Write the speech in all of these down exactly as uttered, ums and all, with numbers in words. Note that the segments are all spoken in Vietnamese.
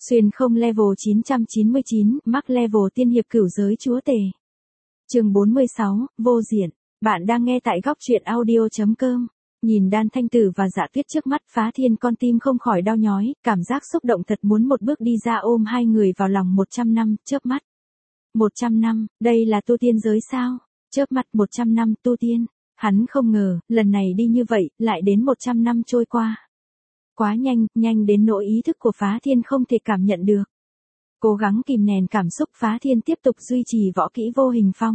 Xuyên không level chín trăm chín mươi chín, mắc level tiên hiệp cửu giới chúa tể. Chương bốn mươi sáu, vô diện. Bạn đang nghe tại góc truyện audio chấm com. Nhìn Đan Thanh Tử và Dạ Tuyết trước mắt, Phá Thiên con tim không khỏi đau nhói, cảm giác xúc động thật muốn một bước đi ra ôm hai người vào lòng một trăm năm, chớp mắt. một trăm năm, đây là tu tiên giới sao? Chớp mắt một trăm năm tu tiên. Hắn không ngờ, lần này đi như vậy, lại đến một trăm năm trôi qua. Quá nhanh, nhanh đến nỗi ý thức của Phá Thiên không thể cảm nhận được. Cố gắng kìm nén cảm xúc, Phá Thiên tiếp tục duy trì võ kỹ vô hình phong.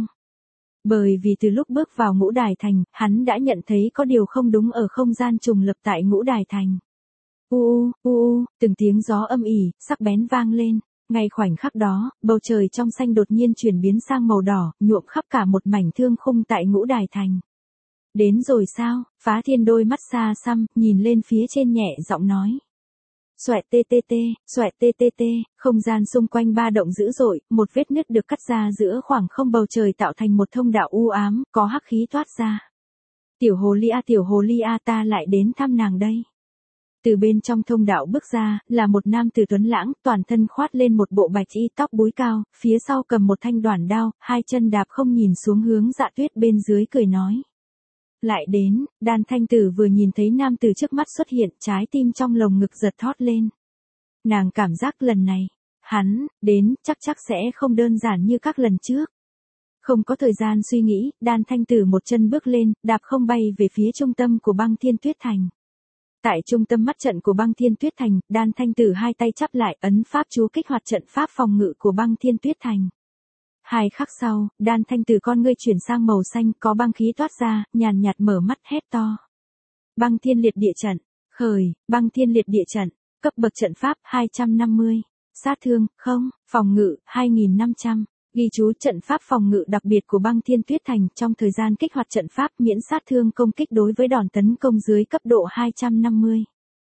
Bởi vì từ lúc bước vào Ngũ Đài Thành, hắn đã nhận thấy có điều không đúng ở không gian trùng lập tại Ngũ Đài Thành. U u, u u, từng tiếng gió âm ỉ, sắc bén vang lên. Ngay khoảnh khắc đó, bầu trời trong xanh đột nhiên chuyển biến sang màu đỏ, nhuộm khắp cả một mảnh thương khung tại Ngũ Đài Thành. Đến rồi sao? Phá Thiên đôi mắt xa xăm, nhìn lên phía trên nhẹ giọng nói. Xoẹt tê tê tê, xoẹt tê tê tê, không gian xung quanh ba động dữ dội, một vết nứt được cắt ra giữa khoảng không bầu trời tạo thành một thông đạo u ám, có hắc khí toát ra. Tiểu hồ ly a tiểu hồ ly a ta lại đến thăm nàng đây. Từ bên trong thông đạo bước ra, là một nam tử tuấn lãng, toàn thân khoát lên một bộ bạch y tóc búi cao, phía sau cầm một thanh đoản đao, hai chân đạp không nhìn xuống hướng Dạ Tuyết bên dưới cười nói. Lại đến, Đan Thanh Tử vừa nhìn thấy nam tử trước mắt xuất hiện, trái tim trong lồng ngực giật thót lên. Nàng cảm giác lần này, hắn, đến, chắc chắc sẽ không đơn giản như các lần trước. Không có thời gian suy nghĩ, Đan Thanh Tử một chân bước lên, đạp không bay về phía trung tâm của Băng Thiên Tuyết Thành. Tại trung tâm mắt trận của Băng Thiên Tuyết Thành, Đan Thanh Tử hai tay chắp lại, ấn pháp chú kích hoạt trận pháp phòng ngự của Băng Thiên Tuyết Thành. Hai khắc sau, Đan Thanh Tử con ngươi chuyển sang màu xanh, có băng khí toát ra, nhàn nhạt mở mắt hét to. Băng Thiên Liệt Địa Trận, khởi, Băng Thiên Liệt Địa Trận, cấp bậc trận pháp hai trăm năm mươi, sát thương, không, phòng ngự, hai nghìn năm trăm, ghi chú trận pháp phòng ngự đặc biệt của Băng Thiên Tuyết Thành, trong thời gian kích hoạt trận pháp miễn sát thương công kích đối với đòn tấn công dưới cấp độ hai trăm năm mươi.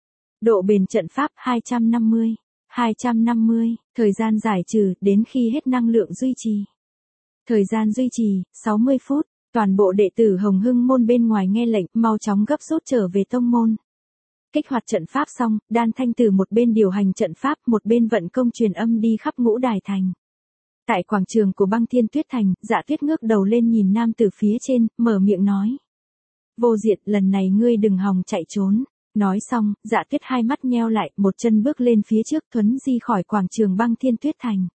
Độ bền trận pháp hai trăm năm mươi, hai trăm năm mươi, thời gian giải trừ, đến khi hết năng lượng duy trì. Thời gian duy trì, sáu mươi phút, toàn bộ đệ tử Hồng Hưng môn bên ngoài nghe lệnh, mau chóng gấp rút trở về tông môn. Kích hoạt trận pháp xong, Đan Thanh Tử một bên điều hành trận pháp, một bên vận công truyền âm đi khắp Ngũ Đài Thành. Tại quảng trường của Băng Thiên Tuyết Thành, Dạ Tuyết ngước đầu lên nhìn nam tử phía trên, mở miệng nói. Vô diện, lần này ngươi đừng hòng chạy trốn. Nói xong, Dạ Tuyết hai mắt nheo lại, một chân bước lên phía trước, thuấn di khỏi quảng trường Băng Thiên Tuyết Thành.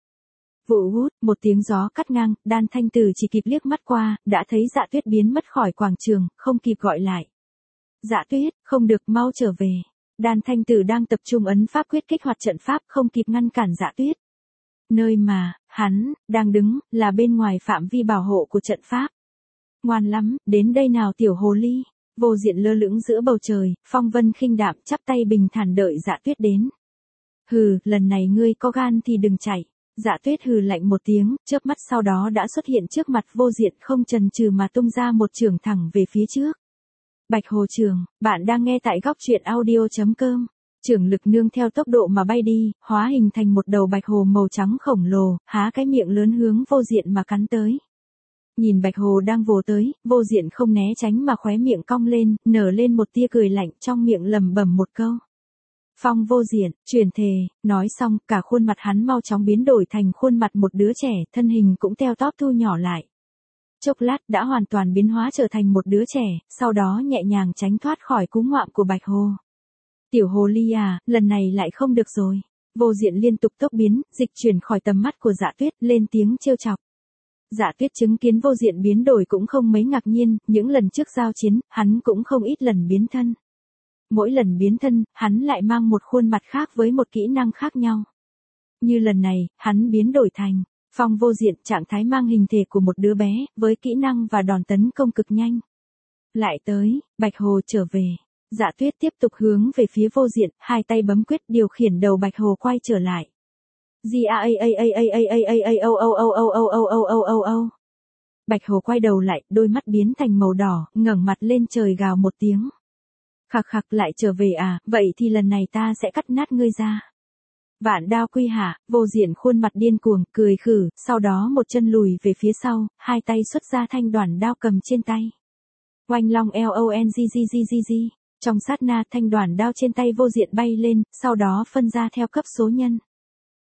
Vụ hút, một tiếng gió cắt ngang, Đan Thanh Tử chỉ kịp liếc mắt qua, đã thấy Dạ Tuyết biến mất khỏi quảng trường, không kịp gọi lại. Dạ Tuyết, không được, mau trở về. Đan Thanh Tử đang tập trung ấn pháp quyết kích hoạt trận pháp, không kịp ngăn cản Dạ Tuyết. Nơi mà, hắn, đang đứng, là bên ngoài phạm vi bảo hộ của trận pháp. Ngoan lắm, đến đây nào tiểu hồ ly. Vô diện lơ lửng giữa bầu trời, phong vân khinh đạm, chắp tay bình thản đợi Dạ Tuyết đến. Hừ, lần này ngươi có gan thì đừng chạy. Dạ Tuyết hừ lạnh một tiếng, chớp mắt sau đó đã xuất hiện trước mặt vô diện, không chần chừ mà tung ra một chưởng thẳng về phía trước. Bạch Hồ Trường, bạn đang nghe tại góc truyện audio chấm com. Chưởng lực nương theo tốc độ mà bay đi, hóa hình thành một đầu bạch hồ màu trắng khổng lồ, há cái miệng lớn hướng vô diện mà cắn tới. Nhìn bạch hồ đang vồ tới, vô diện không né tránh mà khóe miệng cong lên, nở lên một tia cười lạnh, trong miệng lẩm bẩm một câu. Phong vô diện, truyền thề, nói xong, cả khuôn mặt hắn mau chóng biến đổi thành khuôn mặt một đứa trẻ, thân hình cũng teo tóp thu nhỏ lại. Chốc lát đã hoàn toàn biến hóa trở thành một đứa trẻ, sau đó nhẹ nhàng tránh thoát khỏi cú ngoạm của bạch hồ. Tiểu hồ ly à, lần này lại không được rồi. Vô diện liên tục tốc biến, dịch chuyển khỏi tầm mắt của Dạ Tuyết, lên tiếng trêu chọc. Dạ Tuyết chứng kiến vô diện biến đổi cũng không mấy ngạc nhiên, những lần trước giao chiến, hắn cũng không ít lần biến thân. Mỗi lần biến thân, hắn lại mang một khuôn mặt khác với một kỹ năng khác nhau. Như lần này, hắn biến đổi thành phong vô diện, trạng thái mang hình thể của một đứa bé, với kỹ năng và đòn tấn công cực nhanh. Lại tới, bạch hồ trở về. Dạ Tuyết tiếp tục hướng về phía vô diện, hai tay bấm quyết điều khiển đầu bạch hồ quay trở lại. G A A A A A A A A A O O O O O O O O O O. Bạch hồ quay đầu lại, đôi mắt biến thành màu đỏ, ngẩng mặt lên trời gào một tiếng. Khặc khặc, lại trở về à, vậy thì lần này ta sẽ cắt nát ngươi ra. Vạn đao quy hạ, vô diện khuôn mặt điên cuồng, cười khử, sau đó một chân lùi về phía sau, hai tay xuất ra thanh đoản đao cầm trên tay. Oanh long L O N G G G G G. Trong sát na, thanh đoản đao trên tay vô diện bay lên, sau đó phân ra theo cấp số nhân.